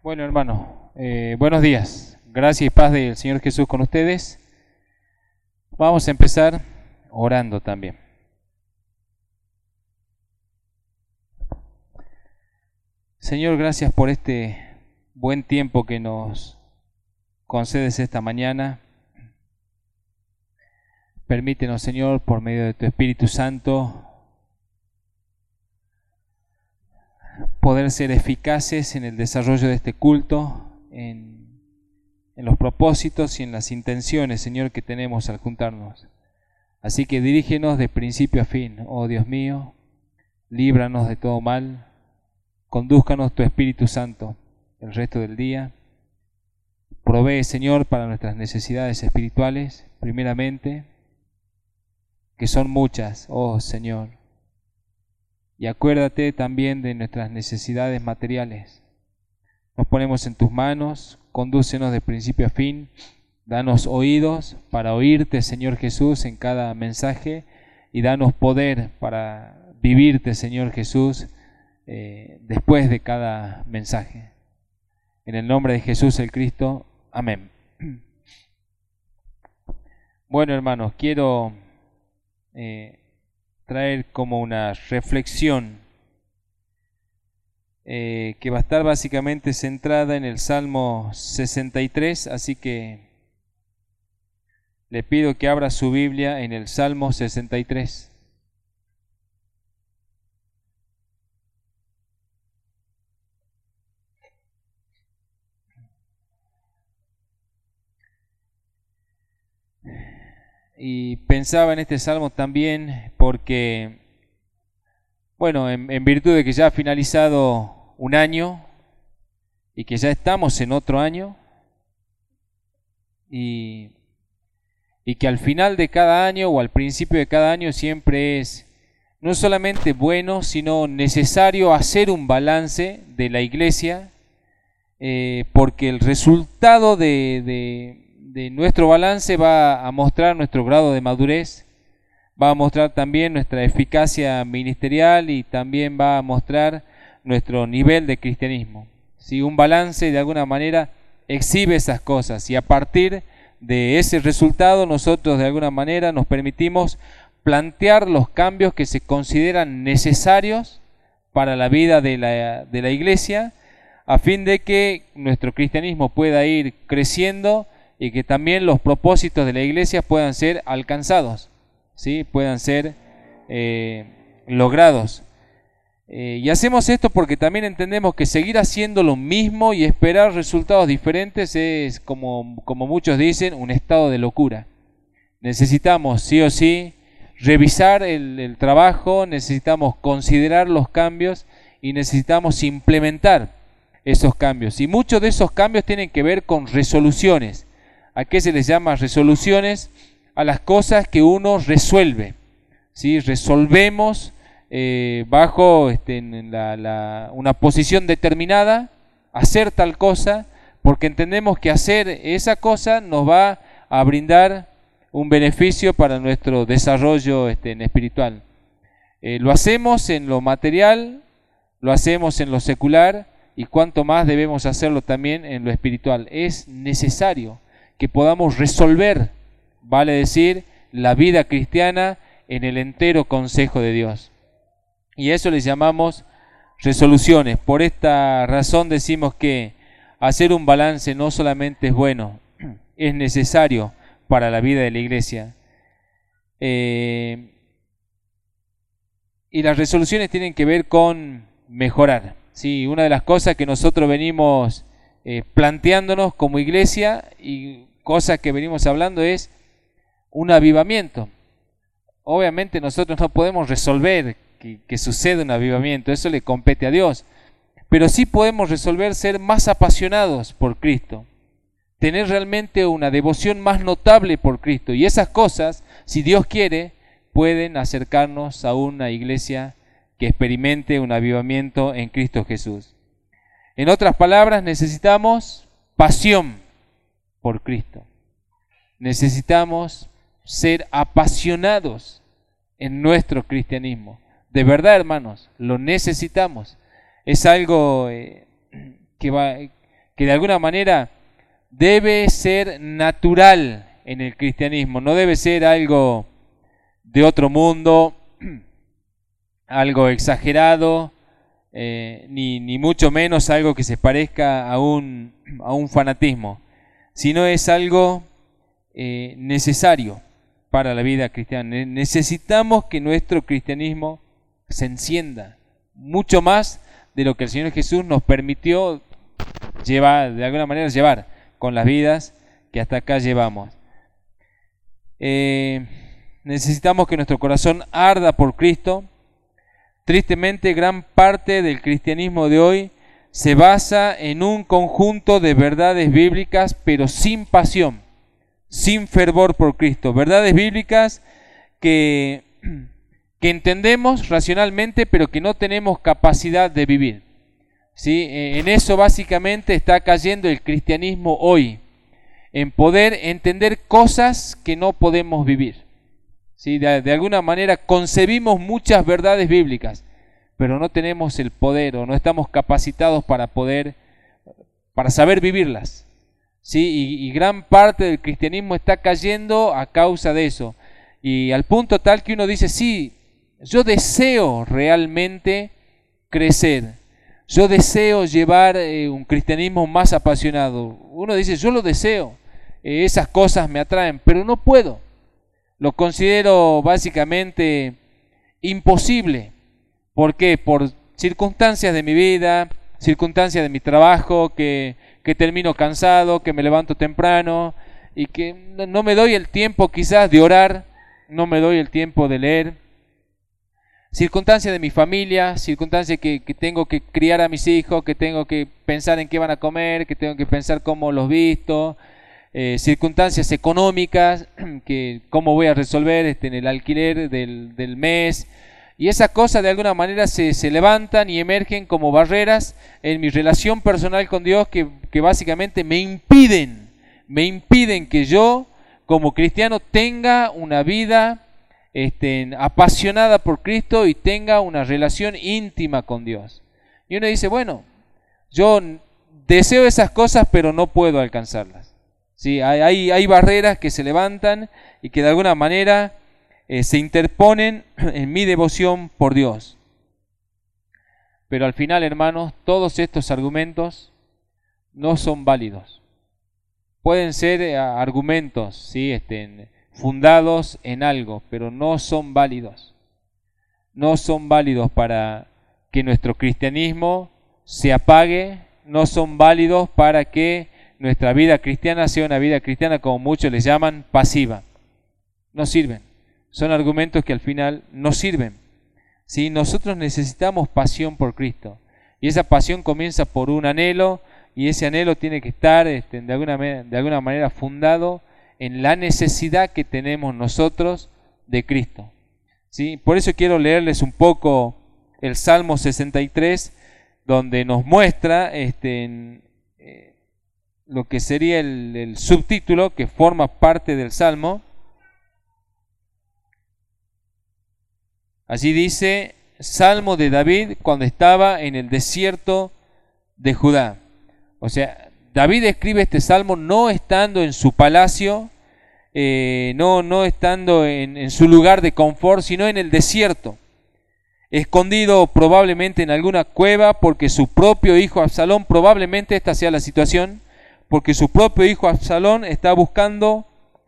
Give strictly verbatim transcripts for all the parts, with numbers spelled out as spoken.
Bueno, hermano, eh, buenos días. Gracias y paz del Señor Jesús con ustedes. Vamos a empezar orando también. Señor, gracias por este buen tiempo que nos concedes esta mañana. Permítenos, Señor, por medio de tu Espíritu Santo, poder ser eficaces en el desarrollo de este culto, en, en los propósitos y en las intenciones, Señor, que tenemos al juntarnos. Así que dirígenos de principio a fin, oh Dios mío, líbranos de todo mal, condúzcanos tu Espíritu Santo el resto del día. Provee, Señor, para nuestras necesidades espirituales, primeramente, que son muchas, oh Señor. Y acuérdate también de nuestras necesidades materiales. Nos ponemos en tus manos, condúcenos de principio a fin, danos oídos para oírte, Señor Jesús, en cada mensaje, y danos poder para vivirte, Señor Jesús, eh, después de cada mensaje. En el nombre de Jesús el Cristo, amén. Bueno, hermanos, quiero eh, traer como una reflexión eh, que va a estar básicamente centrada en el Salmo sesenta y tres, así que le pido que abra su Biblia en el Salmo sesenta y tres. Y pensaba en este salmo también porque, bueno, en, en virtud de que ya ha finalizado un año y que ya estamos en otro año, y, y que al final de cada año o al principio de cada año siempre es no solamente bueno, sino necesario hacer un balance de la iglesia, eh, porque el resultado de... de de nuestro balance va a mostrar nuestro grado de madurez, va a mostrar también nuestra eficacia ministerial y también va a mostrar nuestro nivel de cristianismo. Si un balance de alguna manera exhibe esas cosas y a partir de ese resultado nosotros de alguna manera nos permitimos plantear los cambios que se consideran necesarios para la vida de la, de la iglesia, a fin de que nuestro cristianismo pueda ir creciendo y que también los propósitos de la iglesia puedan ser alcanzados, ¿sí? Puedan ser eh, logrados. Eh, y hacemos esto porque también entendemos que seguir haciendo lo mismo y esperar resultados diferentes es, como, como muchos dicen, un estado de locura. Necesitamos sí o sí revisar el, el trabajo, necesitamos considerar los cambios y necesitamos implementar esos cambios. Y muchos de esos cambios tienen que ver con resoluciones. ¿A qué se les llama resoluciones? A las cosas que uno resuelve, ¿sí? Resolvemos eh, bajo este, en la, la, una posición determinada, hacer tal cosa, porque entendemos que hacer esa cosa nos va a brindar un beneficio para nuestro desarrollo este, en espiritual. Eh, lo hacemos en lo material, lo hacemos en lo secular, y cuanto más debemos hacerlo también en lo espiritual. Es necesario que podamos resolver, vale decir, la vida cristiana en el entero consejo de Dios. Y eso le llamamos resoluciones. Por esta razón decimos que hacer un balance no solamente es bueno, es necesario para la vida de la iglesia. Eh, y las resoluciones tienen que ver con mejorar. Sí, una de las cosas que nosotros venimos eh, planteándonos como iglesia y cosa que venimos hablando es un avivamiento. Obviamente nosotros no podemos resolver que, que suceda un avivamiento, eso le compete a Dios, pero sí podemos resolver ser más apasionados por Cristo, tener realmente una devoción más notable por Cristo, y esas cosas, si Dios quiere, pueden acercarnos a una iglesia que experimente un avivamiento en Cristo Jesús. En otras palabras, necesitamos pasión por Cristo. Necesitamos ser apasionados en nuestro cristianismo. De verdad, hermanos, lo necesitamos. Es algo eh, que, va, que de alguna manera debe ser natural en el cristianismo, no debe ser algo de otro mundo, algo exagerado, eh, ni, ni mucho menos algo que se parezca a un, a un fanatismo, sino es algo eh, necesario para la vida cristiana. Necesitamos que nuestro cristianismo se encienda mucho más de lo que el Señor Jesús nos permitió llevar, de alguna manera llevar con las vidas que hasta acá llevamos. Eh, necesitamos que nuestro corazón arda por Cristo. Tristemente, gran parte del cristianismo de hoy se basa en un conjunto de verdades bíblicas, pero sin pasión, sin fervor por Cristo. Verdades bíblicas que, que entendemos racionalmente, pero que no tenemos capacidad de vivir. ¿Sí? En eso básicamente está cayendo el cristianismo hoy, en poder entender cosas que no podemos vivir. ¿Sí? De, de alguna manera concebimos muchas verdades bíblicas, pero no tenemos el poder o no estamos capacitados para poder, para saber vivirlas. ¿Sí? Y, y gran parte del cristianismo está cayendo a causa de eso. Y al punto tal que uno dice, sí, yo deseo realmente crecer. Yo deseo llevar eh, un cristianismo más apasionado. Uno dice, yo lo deseo, eh, esas cosas me atraen, pero no puedo. Lo considero básicamente imposible. ¿Por qué? Por circunstancias de mi vida, circunstancias de mi trabajo, que, que termino cansado, que me levanto temprano y que no, no me doy el tiempo quizás de orar, no me doy el tiempo de leer. Circunstancias de mi familia, circunstancias que, que tengo que criar a mis hijos, que tengo que pensar en qué van a comer, que tengo que pensar cómo los visto, eh, circunstancias económicas, que cómo voy a resolver este, en el alquiler del, del mes. Y esas cosas de alguna manera se, se levantan y emergen como barreras en mi relación personal con Dios que, que básicamente me impiden, me impiden que yo como cristiano tenga una vida Este, apasionada por Cristo y tenga una relación íntima con Dios. Y uno dice, bueno, yo deseo esas cosas, pero no puedo alcanzarlas. ¿Sí? Hay, hay, hay barreras que se levantan y que de alguna manera eh, se interponen en mi devoción por Dios. Pero al final, hermanos, todos estos argumentos no son válidos. Pueden ser eh, argumentos, ¿sí? este, fundados en algo, pero no son válidos. No son válidos para que nuestro cristianismo se apague, no son válidos para que nuestra vida cristiana sea una vida cristiana, como muchos les llaman, pasiva. No sirven. Son argumentos que al final no sirven. ¿Sí? Nosotros necesitamos pasión por Cristo. Y esa pasión comienza por un anhelo, y ese anhelo tiene que estar este, de, alguna, de alguna manera fundado en la necesidad que tenemos nosotros de Cristo. ¿Sí? Por eso quiero leerles un poco el Salmo sesenta y tres, donde nos muestra este, en, eh, lo que sería el, el subtítulo que forma parte del Salmo. Allí dice, Salmo de David cuando estaba en el desierto de Judá. O sea, David escribe este salmo no estando en su palacio, eh, no, no estando en, en su lugar de confort, sino en el desierto, escondido probablemente en alguna cueva, porque su propio hijo Absalón, probablemente esta sea la situación, porque su propio hijo Absalón está buscando,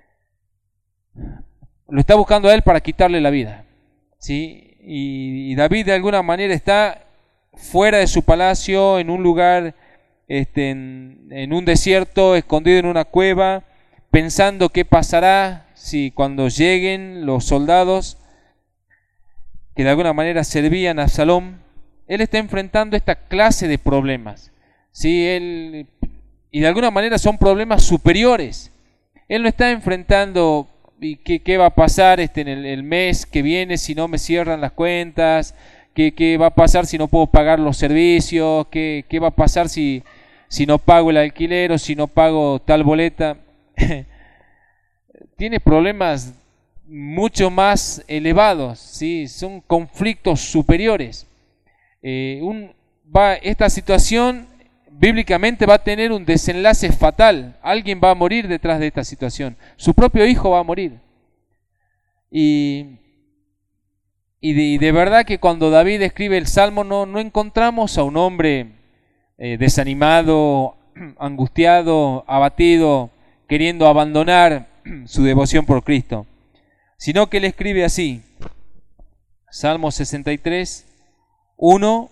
lo está buscando a él para quitarle la vida, ¿sí? Y, y David de alguna manera está fuera de su palacio, en un lugar Este, en, en un desierto, escondido en una cueva, pensando qué pasará si cuando lleguen los soldados que de alguna manera servían a Absalón. Él está enfrentando esta clase de problemas, ¿sí? Él, y de alguna manera son problemas superiores. Él no está enfrentando ¿y qué, qué va a pasar este, en el, el mes que viene si no me cierran las cuentas? ¿Qué, qué va a pasar si no puedo pagar los servicios? ¿Qué, qué va a pasar si... si no pago el alquiler o si no pago tal boleta? Tiene problemas mucho más elevados, ¿sí? Son conflictos superiores. Eh, un, va, esta situación bíblicamente va a tener un desenlace fatal. Alguien va a morir detrás de esta situación. Su propio hijo va a morir. Y, y, de, y de verdad que cuando David escribe el Salmo no, no encontramos a un hombre eh, desanimado, angustiado, abatido, queriendo abandonar su devoción por Cristo, sino que él escribe así. Salmo sesenta y tres, uno.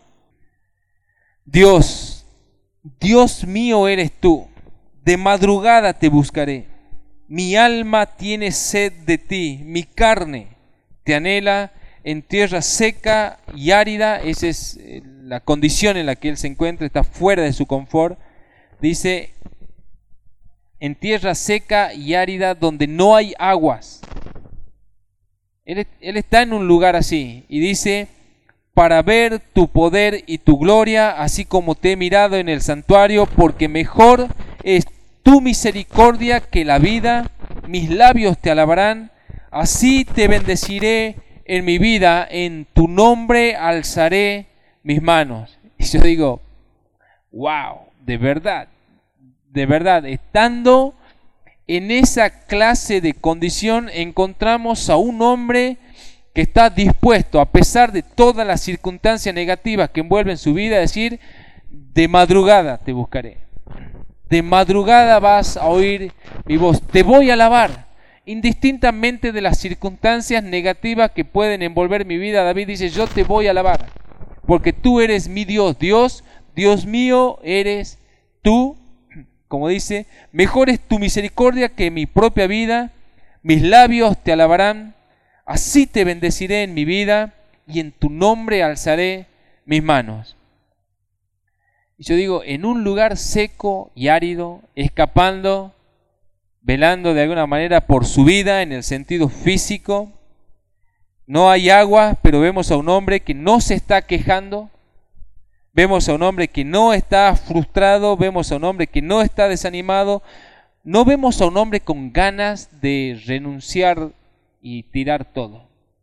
Dios, Dios mío eres tú, de madrugada te buscaré. Mi alma tiene sed de ti, mi carne te anhela en tierra seca y árida. Esa es la condición en la que él se encuentra, está fuera de su confort. Dice, en tierra seca y árida donde no hay aguas. Él, él está en un lugar así y dice, para ver tu poder y tu gloria, así como te he mirado en el santuario, porque mejor es tu misericordia que la vida, mis labios te alabarán, así te bendeciré en mi vida, en tu nombre alzaré mis manos. Y yo digo, wow, de verdad, de verdad, estando en esa clase de condición, encontramos a un hombre que está dispuesto, a pesar de todas las circunstancias negativas que envuelven su vida, a decir, de madrugada te buscaré. De madrugada vas a oír mi voz. Te voy a alabar, indistintamente de las circunstancias negativas que pueden envolver mi vida. David dice, yo te voy a alabar, porque tú eres mi Dios. Dios, Dios mío eres tú. Como dice, mejor es tu misericordia que mi propia vida. Mis labios te alabarán. Así te bendeciré en mi vida y en tu nombre alzaré mis manos. Y yo digo, en un lugar seco y árido, escapando, velando de alguna manera por su vida en el sentido físico, no hay agua, pero vemos a un hombre que no se está quejando, vemos a un hombre que no está frustrado, vemos a un hombre que no está desanimado, no vemos a un hombre con ganas de renunciar y tirar todo.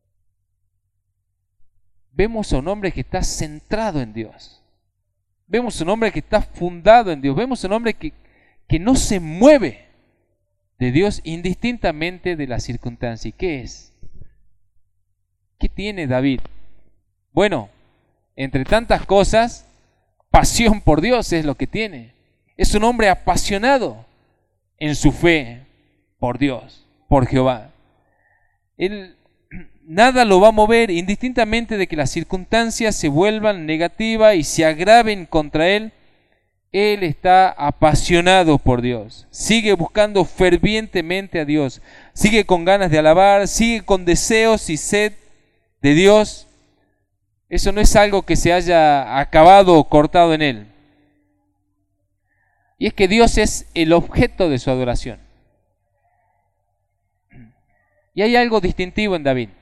Vemos a un hombre que está centrado en Dios. Vemos a un hombre que está fundado en Dios. Vemos a un hombre que, que no se mueve de Dios indistintamente de la circunstancia. ¿Y qué es? ¿Qué tiene David? Bueno, entre tantas cosas, pasión por Dios es lo que tiene. Es un hombre apasionado en su fe por Dios, por Jehová. Él, nada lo va a mover, indistintamente de que las circunstancias se vuelvan negativas y se agraven contra él. Él está apasionado por Dios, sigue buscando fervientemente a Dios, sigue con ganas de alabar, sigue con deseos y sed de Dios. Eso no es algo que se haya acabado o cortado en él. Y es que Dios es el objeto de su adoración. Y hay algo distintivo en David.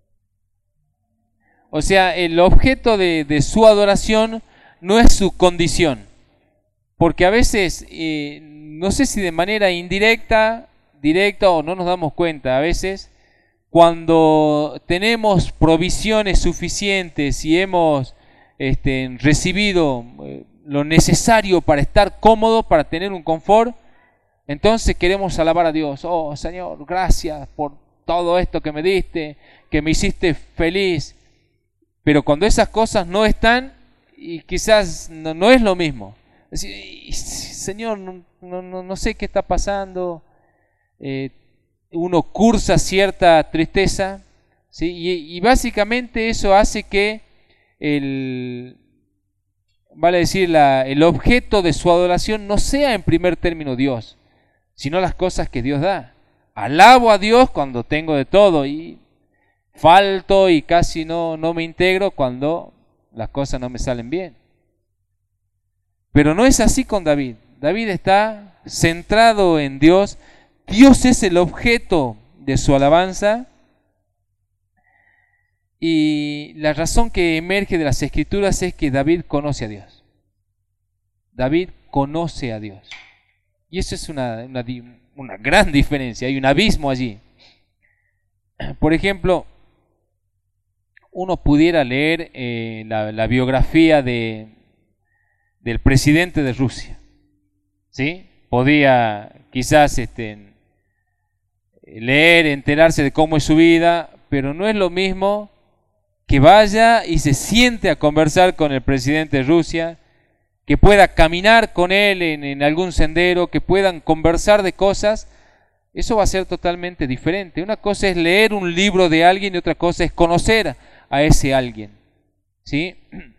O sea, el objeto de, de su adoración no es su condición. Porque a veces, eh, no sé si de manera indirecta, directa o no nos damos cuenta, a veces cuando tenemos provisiones suficientes y hemos este, recibido eh, lo necesario para estar cómodo, para tener un confort, entonces queremos alabar a Dios. Oh Señor, gracias por todo esto que me diste, que me hiciste feliz. Pero cuando esas cosas no están, y quizás no, no es lo mismo. Es decir, Señor, no, no, no sé qué está pasando. Eh, uno cursa cierta tristeza, ¿sí? y, y básicamente eso hace que el, vale decir, la, el objeto de su adoración no sea en primer término Dios, sino las cosas que Dios da. Alabo a Dios cuando tengo de todo y falto y casi no, no me integro cuando las cosas no me salen bien. Pero no es así con David. David está centrado en Dios. Dios es el objeto de su alabanza. Y la razón que emerge de las Escrituras es que David conoce a Dios. David conoce a Dios. Y eso es una, una, una gran diferencia. Hay un abismo allí. Por ejemplo, uno pudiera leer eh, la, la biografía de, del presidente de Rusia. ¿Sí? Podía quizás este, leer, enterarse de cómo es su vida, pero no es lo mismo que vaya y se siente a conversar con el presidente de Rusia, que pueda caminar con él en, en algún sendero, que puedan conversar de cosas. Eso va a ser totalmente diferente. Una cosa es leer un libro de alguien y otra cosa es conocer a ese alguien. ¿Sí?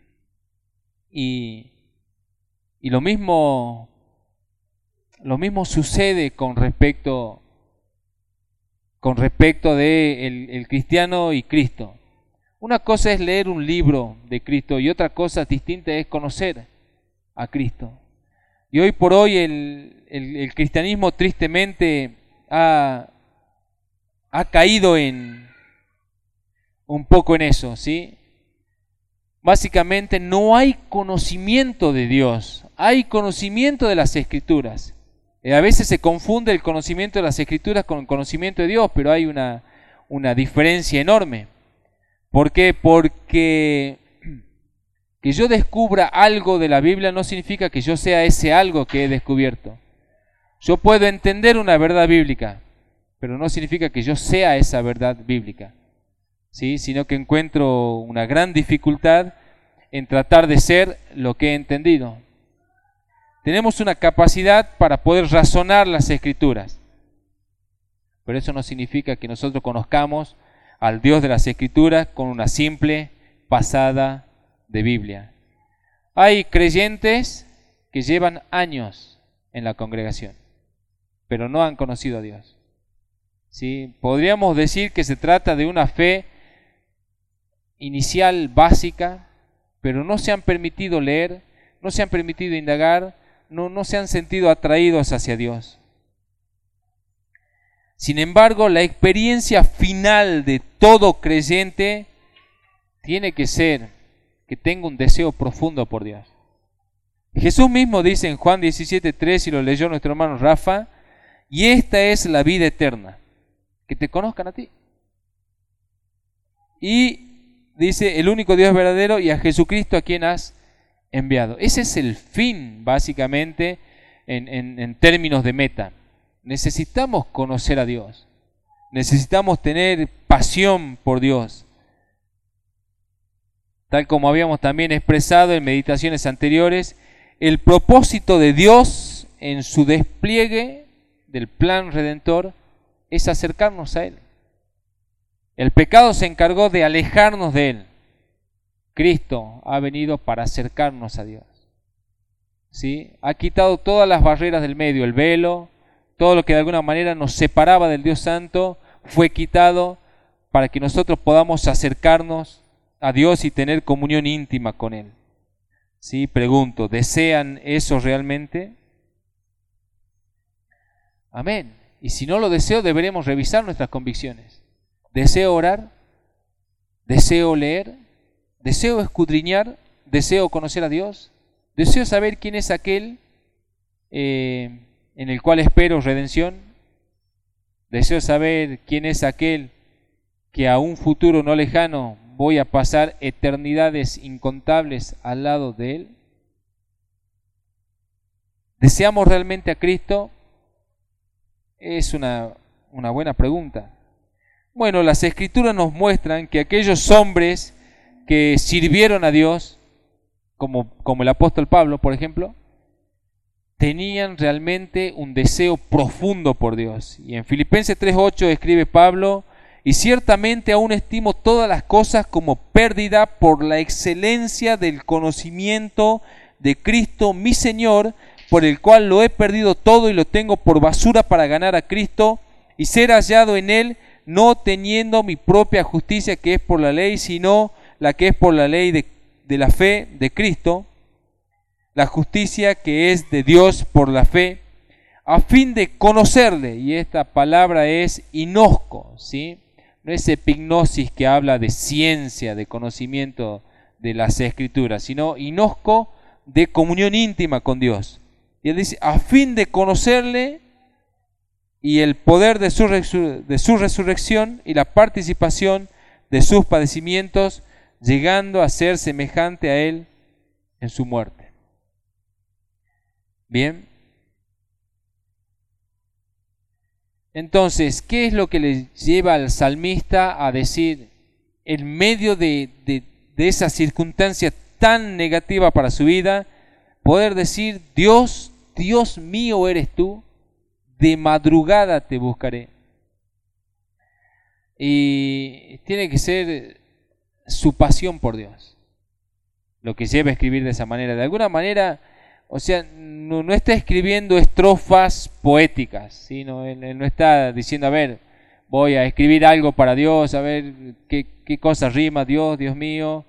Y, y lo mismo, lo mismo sucede con respecto, con respecto de el, el cristiano y Cristo. Una cosa es leer un libro de Cristo y otra cosa distinta es conocer a Cristo. Y hoy por hoy el, el, el cristianismo tristemente ha, ha caído en un poco en eso, ¿sí? Básicamente no hay conocimiento de Dios, hay conocimiento de las Escrituras. Eh, a veces se confunde el conocimiento de las Escrituras con el conocimiento de Dios, pero hay una, una diferencia enorme. ¿Por qué? Porque que yo descubra algo de la Biblia no significa que yo sea ese algo que he descubierto. Yo puedo entender una verdad bíblica, pero no significa que yo sea esa verdad bíblica, ¿sí? Sino que encuentro una gran dificultad en tratar de ser lo que he entendido. Tenemos una capacidad para poder razonar las Escrituras, pero eso no significa que nosotros conozcamos al Dios de las Escrituras con una simple pasada de Biblia. Hay creyentes que llevan años en la congregación, pero no han conocido a Dios. ¿Sí? Podríamos decir que se trata de una fe inicial básica, pero no se han permitido leer, no se han permitido indagar, no, no se han sentido atraídos hacia Dios. Sin embargo, la experiencia final de todo creyente tiene que ser que tenga un deseo profundo por Dios. Jesús mismo dice en Juan diecisiete tres, y lo leyó nuestro hermano Rafa, y esta es la vida eterna, que te conozcan a ti. Y dice, el único Dios verdadero y a Jesucristo a quien has enviado. Ese es el fin, básicamente, en, en, en términos de meta. Necesitamos conocer a Dios. Necesitamos tener pasión por Dios. Tal como habíamos también expresado en meditaciones anteriores, el propósito de Dios en su despliegue del plan redentor es acercarnos a Él. El pecado se encargó de alejarnos de Él. Cristo ha venido para acercarnos a Dios. ¿Sí? Ha quitado todas las barreras del medio, el velo, todo lo que de alguna manera nos separaba del Dios Santo, fue quitado para que nosotros podamos acercarnos a Dios y tener comunión íntima con Él. ¿Sí? Pregunto, ¿desean eso realmente? Amén. Y si no lo deseo, deberemos revisar nuestras convicciones. ¿Deseo orar? ¿Deseo leer? ¿Deseo escudriñar? ¿Deseo conocer a Dios? ¿Deseo saber quién es aquel eh, en el cual espero redención? ¿Deseo saber quién es aquel que a un futuro no lejano voy a pasar eternidades incontables al lado de Él? ¿Deseamos realmente a Cristo? Es una, una buena pregunta. Bueno, las Escrituras nos muestran que aquellos hombres que sirvieron a Dios, como, como el apóstol Pablo, por ejemplo, tenían realmente un deseo profundo por Dios. Y en Filipenses tres ocho escribe Pablo, y ciertamente aún estimo todas las cosas como pérdida por la excelencia del conocimiento de Cristo mi Señor, por el cual lo he perdido todo y lo tengo por basura para ganar a Cristo y ser hallado en Él, no teniendo mi propia justicia que es por la ley, sino la que es por la ley de, de la fe de Cristo, la justicia que es de Dios por la fe, a fin de conocerle. Y esta palabra es inosco, ¿sí? No es epignosis que habla de ciencia, de conocimiento de las Escrituras, sino inosco de comunión íntima con Dios. Y él dice, a fin de conocerle y el poder de su, resur- de su resurrección y la participación de sus padecimientos, llegando a ser semejante a Él en su muerte. Bien. Entonces, ¿qué es lo que le lleva al salmista a decir, en medio de, de, de esa circunstancia tan negativa para su vida, poder decir, Dios, Dios mío eres tú, de madrugada te buscaré? Y tiene que ser su pasión por Dios lo que lleva a escribir de esa manera. De alguna manera, o sea, no, no está escribiendo estrofas poéticas, ¿sí? No, él, él no está diciendo, a ver, voy a escribir algo para Dios, a ver qué, qué cosa rima, Dios, Dios mío.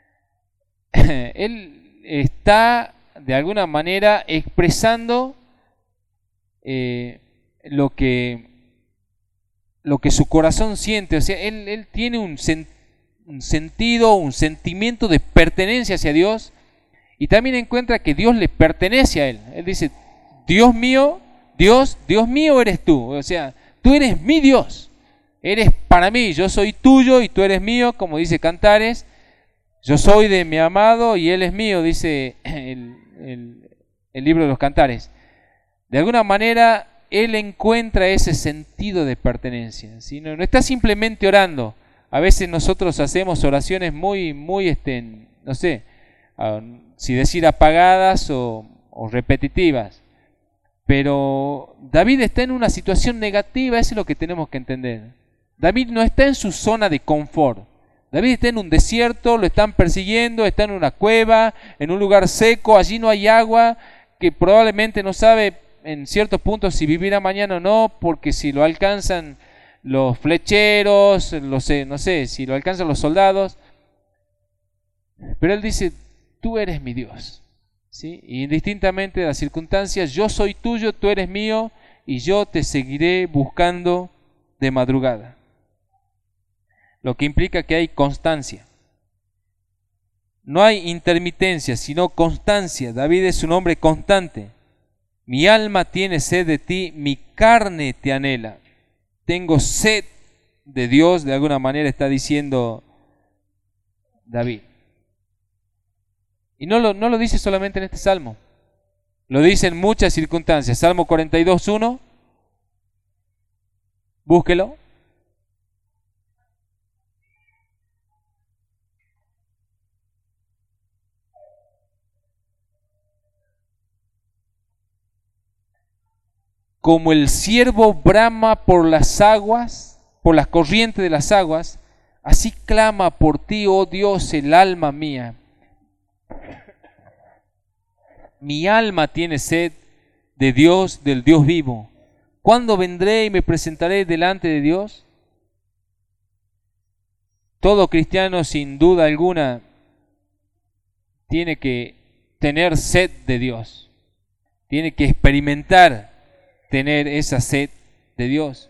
Él está de alguna manera expresando eh, lo que lo que su corazón siente. O sea, él, él tiene un, sen, un sentido, un sentimiento de pertenencia hacia Dios, y también encuentra que Dios le pertenece a él. Él dice, Dios mío, Dios, Dios mío eres tú. O sea, tú eres mi Dios, eres para mí, yo soy tuyo y tú eres mío, como dice Cantares. Yo soy de mi amado y él es mío, dice el, el, el libro de los Cantares. De alguna manera, él encuentra ese sentido de pertenencia, ¿sí? No, no está simplemente orando. A veces nosotros hacemos oraciones muy, muy, este, no sé, uh, si decir apagadas o, o repetitivas. Pero David está en una situación negativa, eso es lo que tenemos que entender. David no está en su zona de confort. David está en un desierto, lo están persiguiendo, está en una cueva, en un lugar seco, allí no hay agua, que probablemente no sabe en ciertos puntos si vivirá mañana o no, porque si lo alcanzan los flecheros, los, no sé, si lo alcanzan los soldados. Pero él dice, tú eres mi Dios, ¿sí? Y indistintamente de las circunstancias, yo soy tuyo, tú eres mío, y yo te seguiré buscando de madrugada. Lo que implica que hay constancia. No hay intermitencia, sino constancia. David es un hombre constante. Mi alma tiene sed de ti, mi carne te anhela. Tengo sed de Dios, de alguna manera está diciendo David. Y no lo, no lo dice solamente en este salmo, lo dice en muchas circunstancias. Salmo cuarenta y dos, uno, búsquelo. Como el ciervo brama por las aguas, por las corrientes de las aguas, así clama por ti, oh Dios, el alma mía. Mi alma tiene sed de Dios, del Dios vivo. ¿Cuándo vendré y me presentaré delante de Dios? Todo cristiano, sin duda alguna, tiene que tener sed de Dios. Tiene que experimentar tener esa sed de Dios.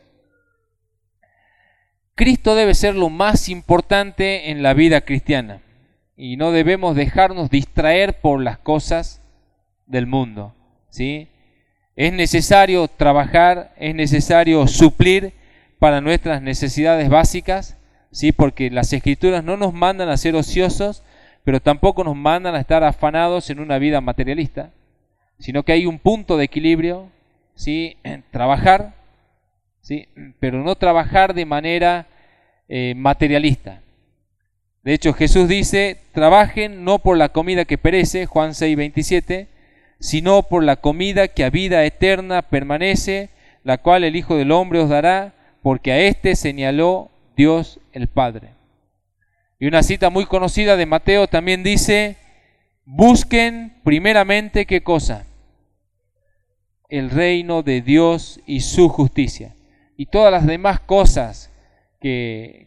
Cristo debe ser lo más importante en la vida cristiana y no debemos dejarnos distraer por las cosas del mundo, ¿sí? Es necesario trabajar, es necesario suplir para nuestras necesidades básicas, ¿sí? Porque las Escrituras no nos mandan a ser ociosos, pero tampoco nos mandan a estar afanados en una vida materialista, sino que hay un punto de equilibrio, ¿sí? Trabajar, ¿sí? Pero no trabajar de manera eh, materialista. De hecho, Jesús dice, trabajen no por la comida que perece, Juan seis, veintisiete, sino por la comida que a vida eterna permanece, la cual el Hijo del Hombre os dará, porque a éste señaló Dios el Padre. Y una cita muy conocida de Mateo también dice, busquen primeramente, ¿qué cosa? El reino de Dios y su justicia. Y todas las demás cosas que,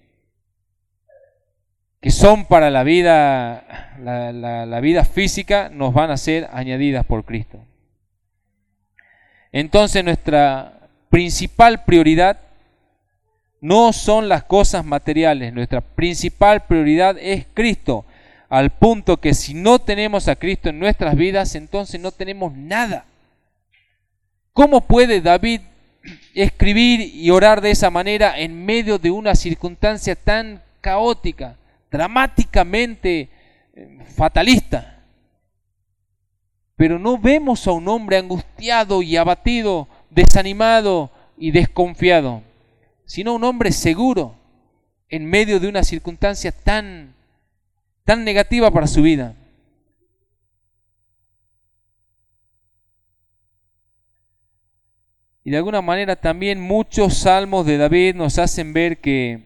que son para la vida, la, la, la vida física nos van a ser añadidas por Cristo. Entonces nuestra principal prioridad no son las cosas materiales, nuestra principal prioridad es Cristo, al punto que si no tenemos a Cristo en nuestras vidas, entonces no tenemos nada. ¿Cómo puede David escribir y orar de esa manera en medio de una circunstancia tan caótica, dramáticamente fatalista? Pero no vemos a un hombre angustiado y abatido, desanimado y desconfiado, sino un hombre seguro en medio de una circunstancia tan, tan negativa para su vida. Y de alguna manera también muchos salmos de David nos hacen ver que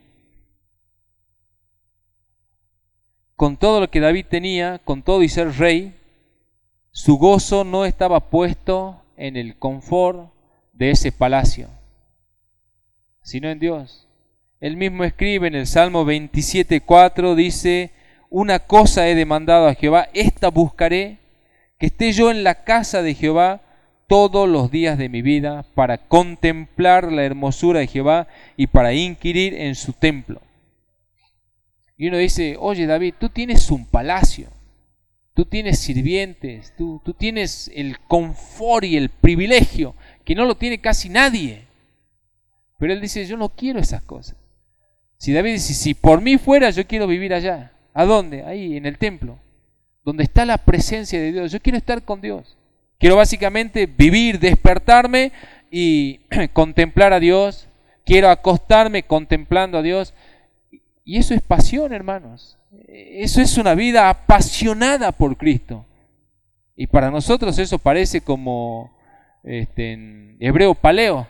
con todo lo que David tenía, con todo y ser rey, su gozo no estaba puesto en el confort de ese palacio, sino en Dios. Él mismo escribe en el Salmo veintisiete cuatro, dice: una cosa he demandado a Jehová, esta buscaré, que esté yo en la casa de Jehová todos los días de mi vida, para contemplar la hermosura de Jehová y para inquirir en su templo. Y uno dice: oye David, tú tienes un palacio, tú tienes sirvientes, tú, tú tienes el confort y el privilegio que no lo tiene casi nadie. Pero él dice: yo no quiero esas cosas. Si David dice: si por mí fuera, yo quiero vivir allá. ¿A dónde? Ahí, en el templo, donde está la presencia de Dios. Yo quiero estar con Dios. Quiero básicamente vivir, despertarme y contemplar a Dios. Quiero acostarme contemplando a Dios. Y eso es pasión, hermanos. Eso es una vida apasionada por Cristo. Y para nosotros eso parece como este, en hebreo paleo.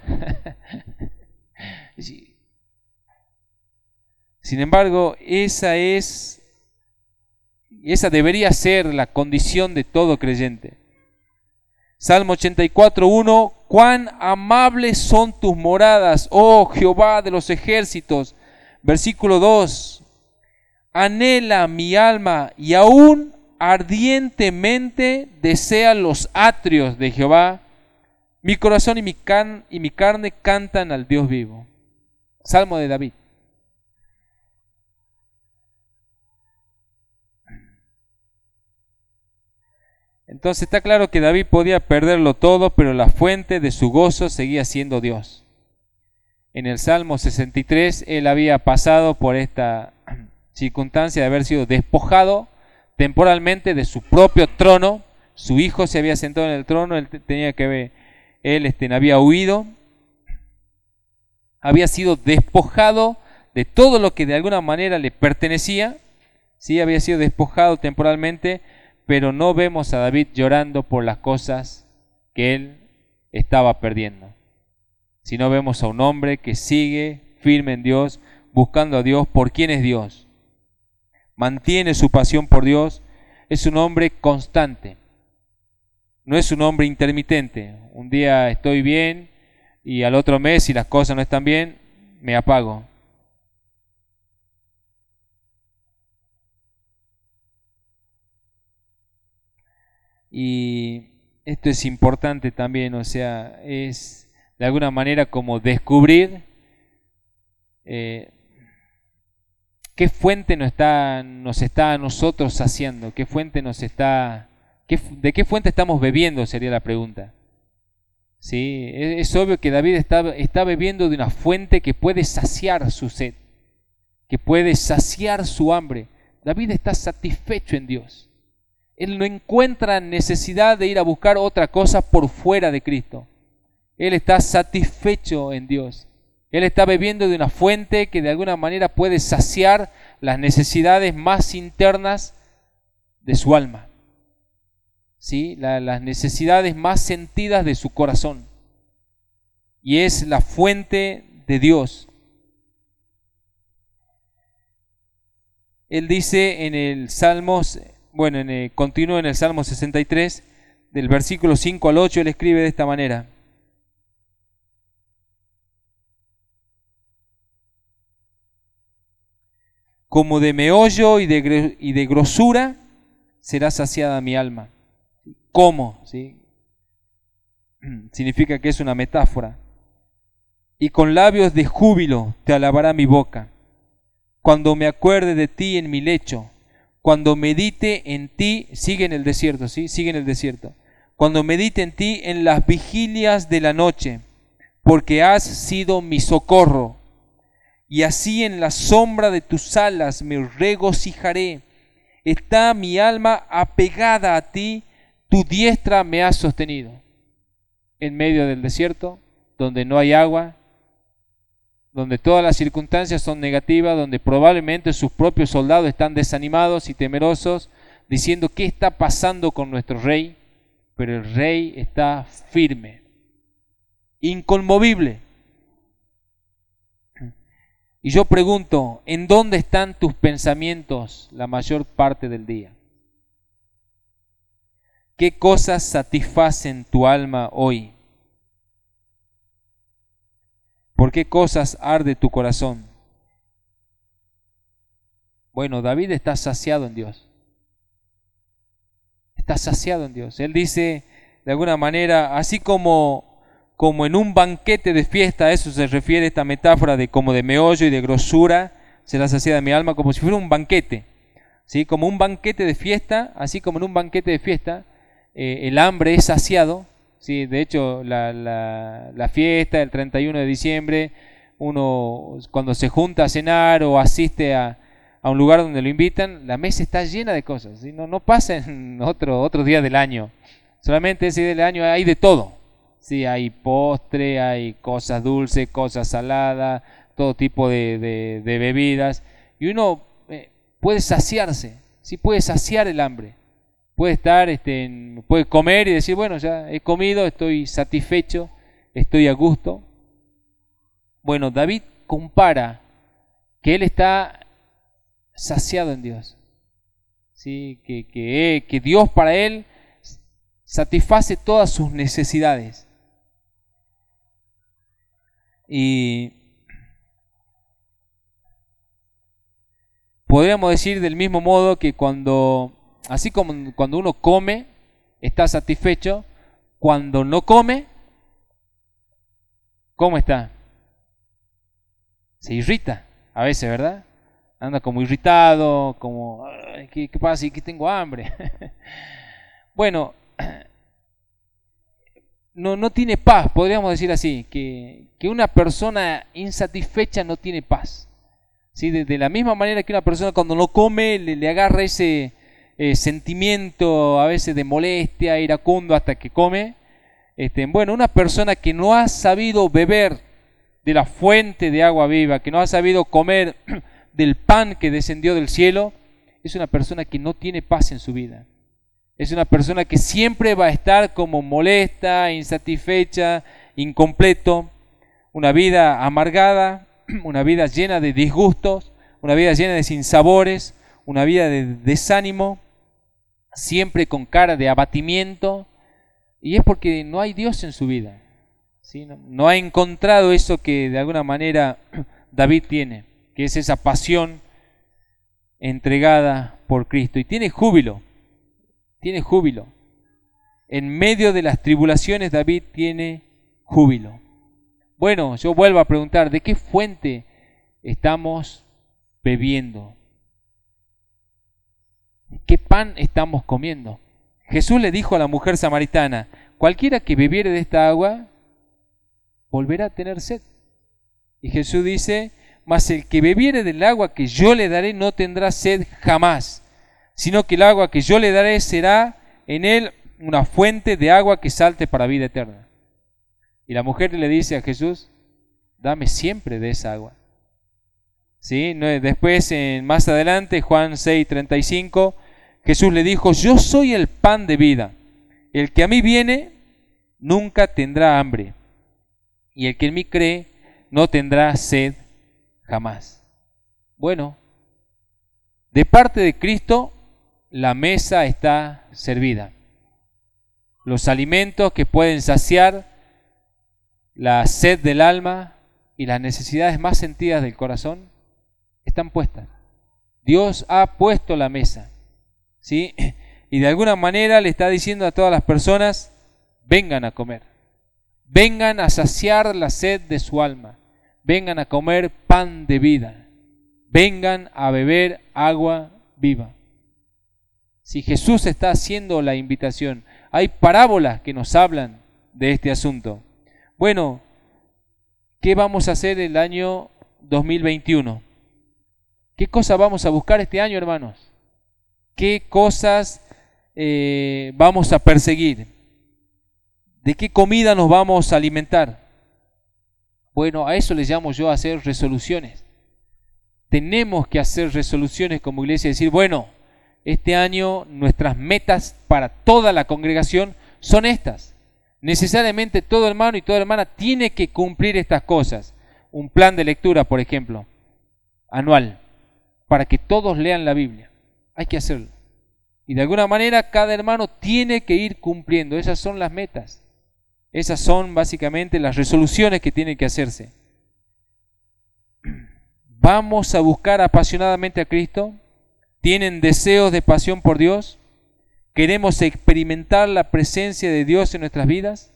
Sin embargo, esa es, esa debería ser la condición de todo creyente. Salmo ochenta y cuatro, uno: cuán amables son tus moradas, oh Jehová de los ejércitos. Versículo dos: anhela mi alma y aún ardientemente desea los atrios de Jehová. Mi corazón y mi, can, y mi carne cantan al Dios vivo. Salmo de David. Entonces está claro que David podía perderlo todo, pero la fuente de su gozo seguía siendo Dios. En el Salmo sesenta y tres, él había pasado por esta circunstancia de haber sido despojado temporalmente de su propio trono. Su hijo se había sentado en el trono, él tenía que ver, él este, había huido, había sido despojado de todo lo que de alguna manera le pertenecía, sí, había sido despojado temporalmente, pero no vemos a David llorando por las cosas que él estaba perdiendo, sino vemos a un hombre que sigue firme en Dios, buscando a Dios por quién es Dios. Mantiene su pasión por Dios, es un hombre constante, no es un hombre intermitente. Un día estoy bien y al otro mes, si las cosas no están bien, me apago. Y esto es importante también, o sea, es de alguna manera como descubrir eh, qué fuente nos está, nos está a nosotros saciando, qué fuente nos está, qué, de qué fuente estamos bebiendo, sería la pregunta. Sí, es, es obvio que David está, está bebiendo de una fuente que puede saciar su sed, que puede saciar su hambre. David está satisfecho en Dios. Él no encuentra necesidad de ir a buscar otra cosa por fuera de Cristo. Él está satisfecho en Dios. Él está bebiendo de una fuente que de alguna manera puede saciar las necesidades más internas de su alma. ¿Sí? La, las necesidades más sentidas de su corazón. Y es la fuente de Dios. Él dice en el Salmos... Bueno, en el, continúo en el Salmo sesenta y tres, del versículo cinco al ocho, él escribe de esta manera: como de meollo y de, y de grosura será saciada mi alma. ¿Cómo? ¿Sí? Significa que es una metáfora. Y con labios de júbilo te alabará mi boca, cuando me acuerde de ti en mi lecho. Cuando medite en ti, sigue en el desierto, ¿sí? Sigue en el desierto. Cuando medite en ti en las vigilias de la noche, porque has sido mi socorro. Y así en la sombra de tus alas me regocijaré. Está mi alma apegada a ti, Tu diestra me ha sostenido en medio del desierto, donde no hay agua, donde todas las circunstancias son negativas, donde probablemente sus propios soldados están desanimados y temerosos, diciendo ¿qué está pasando con nuestro rey? Pero el rey está firme, inconmovible. Y yo pregunto, ¿en dónde están tus pensamientos la mayor parte del día? ¿Qué cosas satisfacen tu alma hoy? ¿Por qué cosas arde tu corazón? Bueno, David está saciado en Dios. Está saciado en Dios. Él dice, de alguna manera, así como, como en un banquete de fiesta, a eso se refiere esta metáfora de como de meollo y de grosura, será saciada mi alma, como si fuera un banquete. ¿Sí? Como un banquete de fiesta, así como en un banquete de fiesta, eh, el hambre es saciado. Sí, de hecho, la, la, la fiesta del treinta y uno de diciembre, uno cuando se junta a cenar o asiste a, a un lugar donde lo invitan, la mesa está llena de cosas, ¿sí? No, no pasa en otro, otro día del año, solamente ese día del año hay de todo, ¿sí? Hay postre, hay cosas dulces, cosas saladas, todo tipo de, de, de bebidas, y uno eh, puede saciarse, ¿sí? Puede saciar el hambre. Puede estar, este, en, puede comer y decir, bueno, ya he comido, estoy satisfecho, estoy a gusto. Bueno, David compara que él está saciado en Dios, ¿sí? que, que, que Dios para él satisface todas sus necesidades. Y podríamos decir del mismo modo que cuando... Así como cuando uno come, está satisfecho, cuando no come, ¿cómo está? Se irrita, a veces, ¿verdad? Anda como irritado, como, ¿qué, qué pasa? ¿Y que tengo hambre? Bueno, no, no tiene paz, podríamos decir así, que, que una persona insatisfecha no tiene paz. ¿Sí? De, de la misma manera que una persona cuando no come, le, le agarra ese... Eh, sentimiento a veces de molestia, iracundo hasta que come. Este, bueno, una persona que no ha sabido beber de la fuente de agua viva, que no ha sabido comer del pan que descendió del cielo, es una persona que no tiene paz en su vida. Es una persona que siempre va a estar como molesta, insatisfecha, incompleto, una vida amargada, una vida llena de disgustos, una vida llena de sinsabores, una vida de desánimo, siempre con cara de abatimiento, y es porque no hay Dios en su vida, ¿sí? No, no ha encontrado eso que de alguna manera David tiene, que es esa pasión entregada por Cristo, y tiene júbilo, tiene júbilo. En medio de las tribulaciones David tiene júbilo. Bueno, yo vuelvo a preguntar, ¿de qué fuente estamos bebiendo? ¿Qué pan estamos comiendo? Jesús le dijo a la mujer samaritana, cualquiera que bebiere de esta agua, volverá a tener sed. Y Jesús dice, mas el que bebiere del agua que yo le daré no tendrá sed jamás, sino que el agua que yo le daré será en él una fuente de agua que salte para vida eterna. Y la mujer le dice a Jesús, dame siempre de esa agua. ¿Sí? Después, en, más adelante, Juan seis treinta y cinco, Jesús le dijo, yo soy el pan de vida. El que a mí viene nunca tendrá hambre, y el que en mí cree no tendrá sed jamás. Bueno, de parte de Cristo, la mesa está servida. Los alimentos que pueden saciar la sed del alma y las necesidades más sentidas del corazón están puestas. Dios ha puesto la mesa, ¿sí? Y de alguna manera le está diciendo a todas las personas, vengan a comer, vengan a saciar la sed de su alma, vengan a comer pan de vida, vengan a beber agua viva. Si Jesús está haciendo la invitación, hay parábolas que nos hablan de este asunto. Bueno, ¿qué vamos a hacer el año dos mil veintiuno? ¿Qué cosas vamos a buscar este año, hermanos? ¿Qué cosas eh, vamos a perseguir? ¿De qué comida nos vamos a alimentar? Bueno, a eso le llamo yo hacer resoluciones. Tenemos que hacer resoluciones como iglesia y decir, bueno, este año nuestras metas para toda la congregación son estas. Necesariamente todo hermano y toda hermana tiene que cumplir estas cosas. Un plan de lectura, por ejemplo, anual, para que todos lean la Biblia. Hay que hacerlo. Y de alguna manera cada hermano tiene que ir cumpliendo. Esas son las metas. Esas son básicamente las resoluciones que tienen que hacerse. ¿Vamos a buscar apasionadamente a Cristo? ¿Tienen deseos de pasión por Dios? ¿Queremos experimentar la presencia de Dios en nuestras vidas?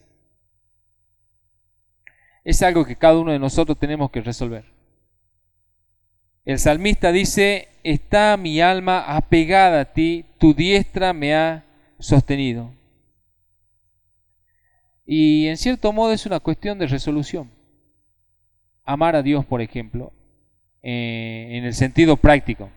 Es algo que cada uno de nosotros tenemos que resolver. El salmista dice, está mi alma apegada a ti, tu diestra me ha sostenido. Y en cierto modo es una cuestión de resolución. Amar a Dios, por ejemplo, eh, en el sentido práctico.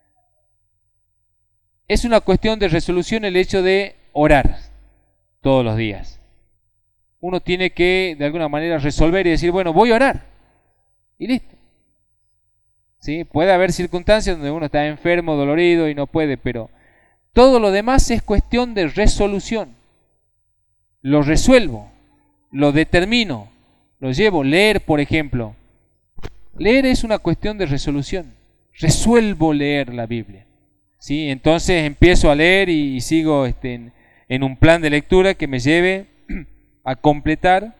Es una cuestión de resolución el hecho de orar todos los días. Uno tiene que de alguna manera resolver y decir, bueno, voy a orar. Y listo. ¿Sí? Puede haber circunstancias donde uno está enfermo, dolorido y no puede, pero todo lo demás es cuestión de resolución. Lo resuelvo, lo determino, lo llevo. Leer, por ejemplo. Leer es una cuestión de resolución. Resuelvo leer la Biblia. ¿Sí? Entonces empiezo a leer y, y sigo este, en, en un plan de lectura que me lleve a completar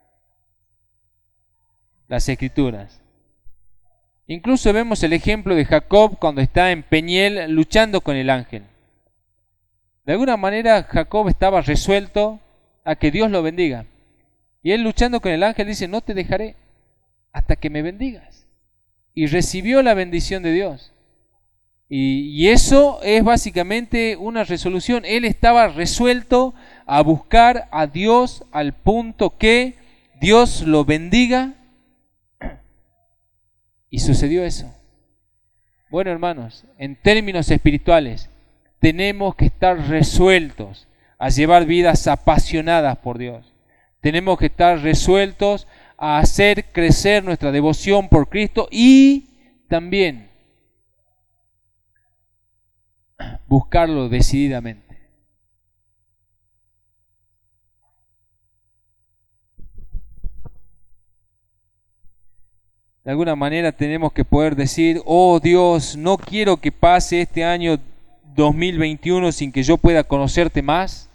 las Escrituras. Incluso vemos el ejemplo de Jacob cuando está en Peniel luchando con el ángel. De alguna manera Jacob estaba resuelto a que Dios lo bendiga. Y él luchando con el ángel dice, no te dejaré hasta que me bendigas. Y recibió la bendición de Dios. Y, y eso es básicamente una resolución. Él estaba resuelto a buscar a Dios al punto que Dios lo bendiga. Y sucedió eso. Bueno, hermanos, en términos espirituales, tenemos que estar resueltos a llevar vidas apasionadas por Dios. Tenemos que estar resueltos a hacer crecer nuestra devoción por Cristo y también buscarlo decididamente. De alguna manera tenemos que poder decir, oh Dios, no quiero que pase este año dos mil veintiuno sin que yo pueda conocerte más.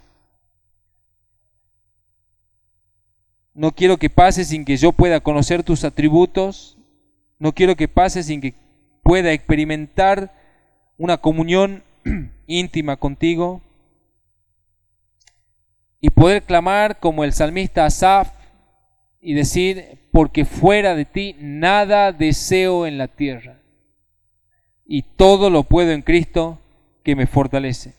No quiero que pase sin que yo pueda conocer tus atributos. No quiero que pase sin que pueda experimentar una comunión íntima contigo. Y poder clamar como el salmista Asaf y decir, porque fuera de ti nada deseo en la tierra. Y todo lo puedo en Cristo que me fortalece.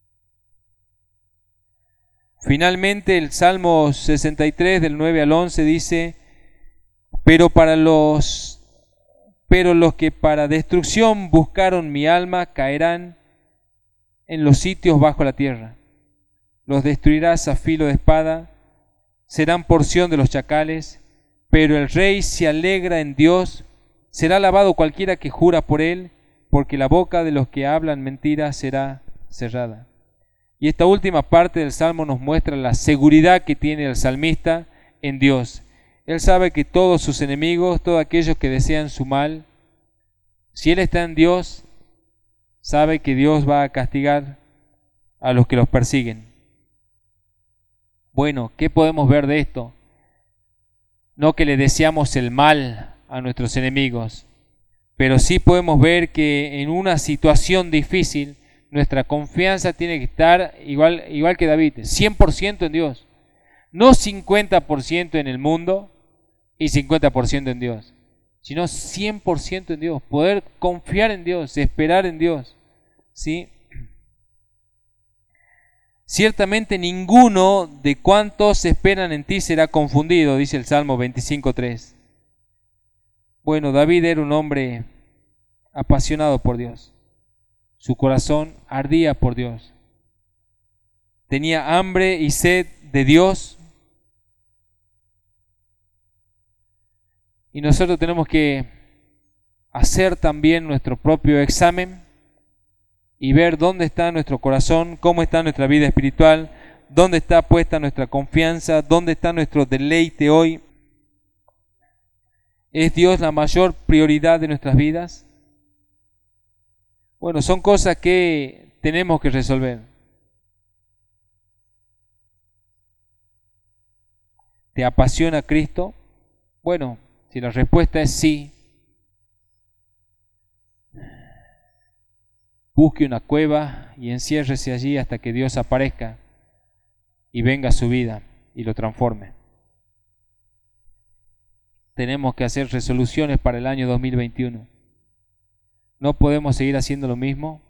Finalmente el Salmo sesenta y tres del nueve al once dice, pero para los pero los que para destrucción buscaron mi alma caerán en los sitios bajo la tierra. Los destruirás a filo de espada, serán porción de los chacales, pero el rey se alegra en Dios, será alabado cualquiera que jura por él, porque la boca de los que hablan mentiras será cerrada. Y esta última parte del Salmo nos muestra la seguridad que tiene el salmista en Dios. Él sabe que todos sus enemigos, todos aquellos que desean su mal, si él está en Dios, sabe que Dios va a castigar a los que los persiguen. Bueno, ¿qué podemos ver de esto? No que le deseamos el mal a nuestros enemigos, pero sí podemos ver que en una situación difícil, nuestra confianza tiene que estar igual, igual que David, cien por ciento en Dios. No cincuenta por ciento en el mundo y cincuenta por ciento en Dios, sino cien por ciento en Dios. Poder confiar en Dios, esperar en Dios. ¿Sí? Ciertamente ninguno de cuantos esperan en ti será confundido, dice el Salmo veinticinco tres. Bueno, David era un hombre apasionado por Dios. Su corazón ardía por Dios. tenía hambre y sed de Dios. Y nosotros tenemos que hacer también nuestro propio examen y ver dónde está nuestro corazón, cómo está nuestra vida espiritual, dónde está puesta nuestra confianza, dónde está nuestro deleite hoy. ¿Es Dios la mayor prioridad de nuestras vidas? Bueno, son cosas que tenemos que resolver. ¿Te apasiona Cristo? Bueno, si la respuesta es sí, busque una cueva y enciérrese allí hasta que Dios aparezca y venga a su vida y lo transforme. Tenemos que hacer resoluciones para el año dos mil veintiuno. No podemos seguir haciendo lo mismo.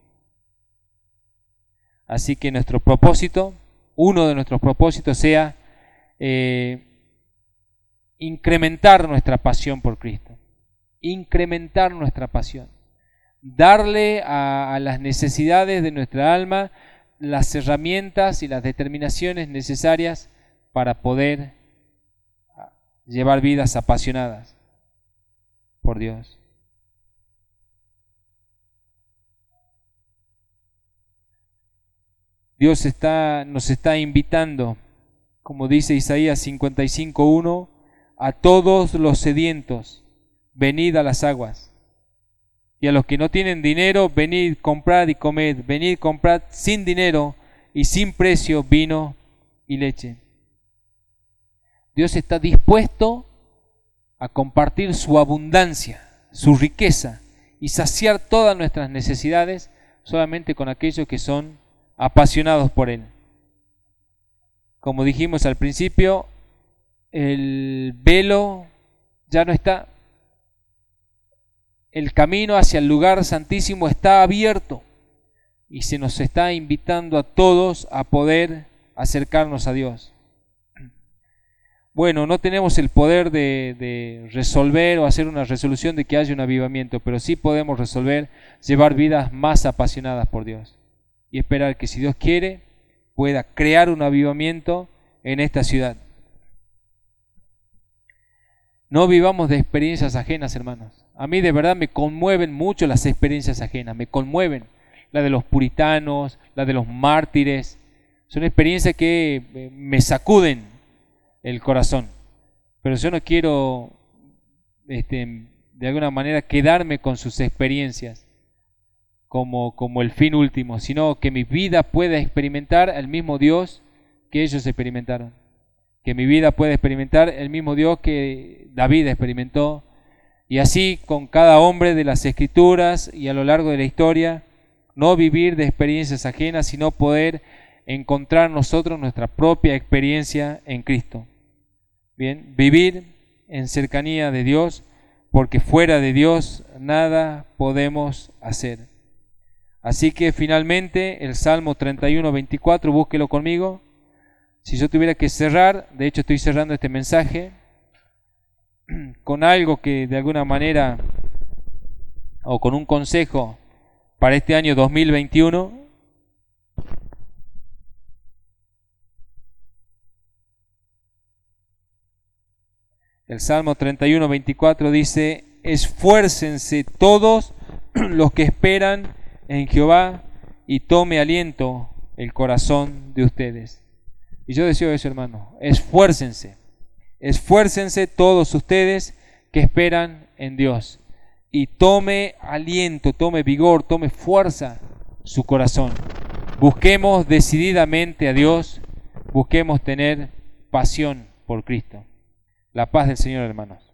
Así que nuestro propósito, uno de nuestros propósitos sea eh, incrementar nuestra pasión por Cristo. Incrementar nuestra pasión. Darle a, a las necesidades de nuestra alma las herramientas y las determinaciones necesarias para poder llevar vidas apasionadas por Dios. Dios está, nos está invitando, como dice Isaías cincuenta y cinco uno, a todos los sedientos, venid a las aguas. Y a los que no tienen dinero, venid, comprad y comed, venid, comprad sin dinero y sin precio vino y leche. Dios está dispuesto a compartir su abundancia, su riqueza y saciar todas nuestras necesidades solamente con aquellos que son apasionados por Él. Como dijimos al principio, el velo ya no está. El camino hacia el lugar santísimo está abierto y se nos está invitando a todos a poder acercarnos a Dios. Bueno, no tenemos el poder de, de resolver o hacer una resolución de que haya un avivamiento, pero sí podemos resolver llevar vidas más apasionadas por Dios y esperar que, si Dios quiere, pueda crear un avivamiento en esta ciudad. No vivamos de experiencias ajenas, hermanos. A mí de verdad me conmueven mucho las experiencias ajenas, me conmueven. La de los puritanos, la de los mártires. Son experiencias que me sacuden el corazón. Pero yo no quiero, este, de alguna manera, quedarme con sus experiencias como, como el fin último, sino que mi vida pueda experimentar el mismo Dios que ellos experimentaron. Que mi vida pueda experimentar el mismo Dios que David experimentó. Y así con cada hombre de las Escrituras y a lo largo de la historia, no vivir de experiencias ajenas, sino poder encontrar nosotros nuestra propia experiencia en Cristo. Bien, vivir en cercanía de Dios, porque fuera de Dios nada podemos hacer. Así que finalmente el Salmo treinta y uno, veinticuatro, búsquelo conmigo. Si yo tuviera que cerrar, de hecho estoy cerrando este mensaje con algo que de alguna manera, o con un consejo para este año dos mil veintiuno. El Salmo treinta y uno, veinticuatro dice: esfuércense todos los que esperan en Jehová y tome aliento el corazón de ustedes. Y yo deseo eso, hermano, esfuércense. Esfuércense todos ustedes que esperan en Dios y tome aliento, tome vigor, tome fuerza su corazón. Busquemos decididamente a Dios, busquemos tener pasión por Cristo. La paz del Señor, hermanos.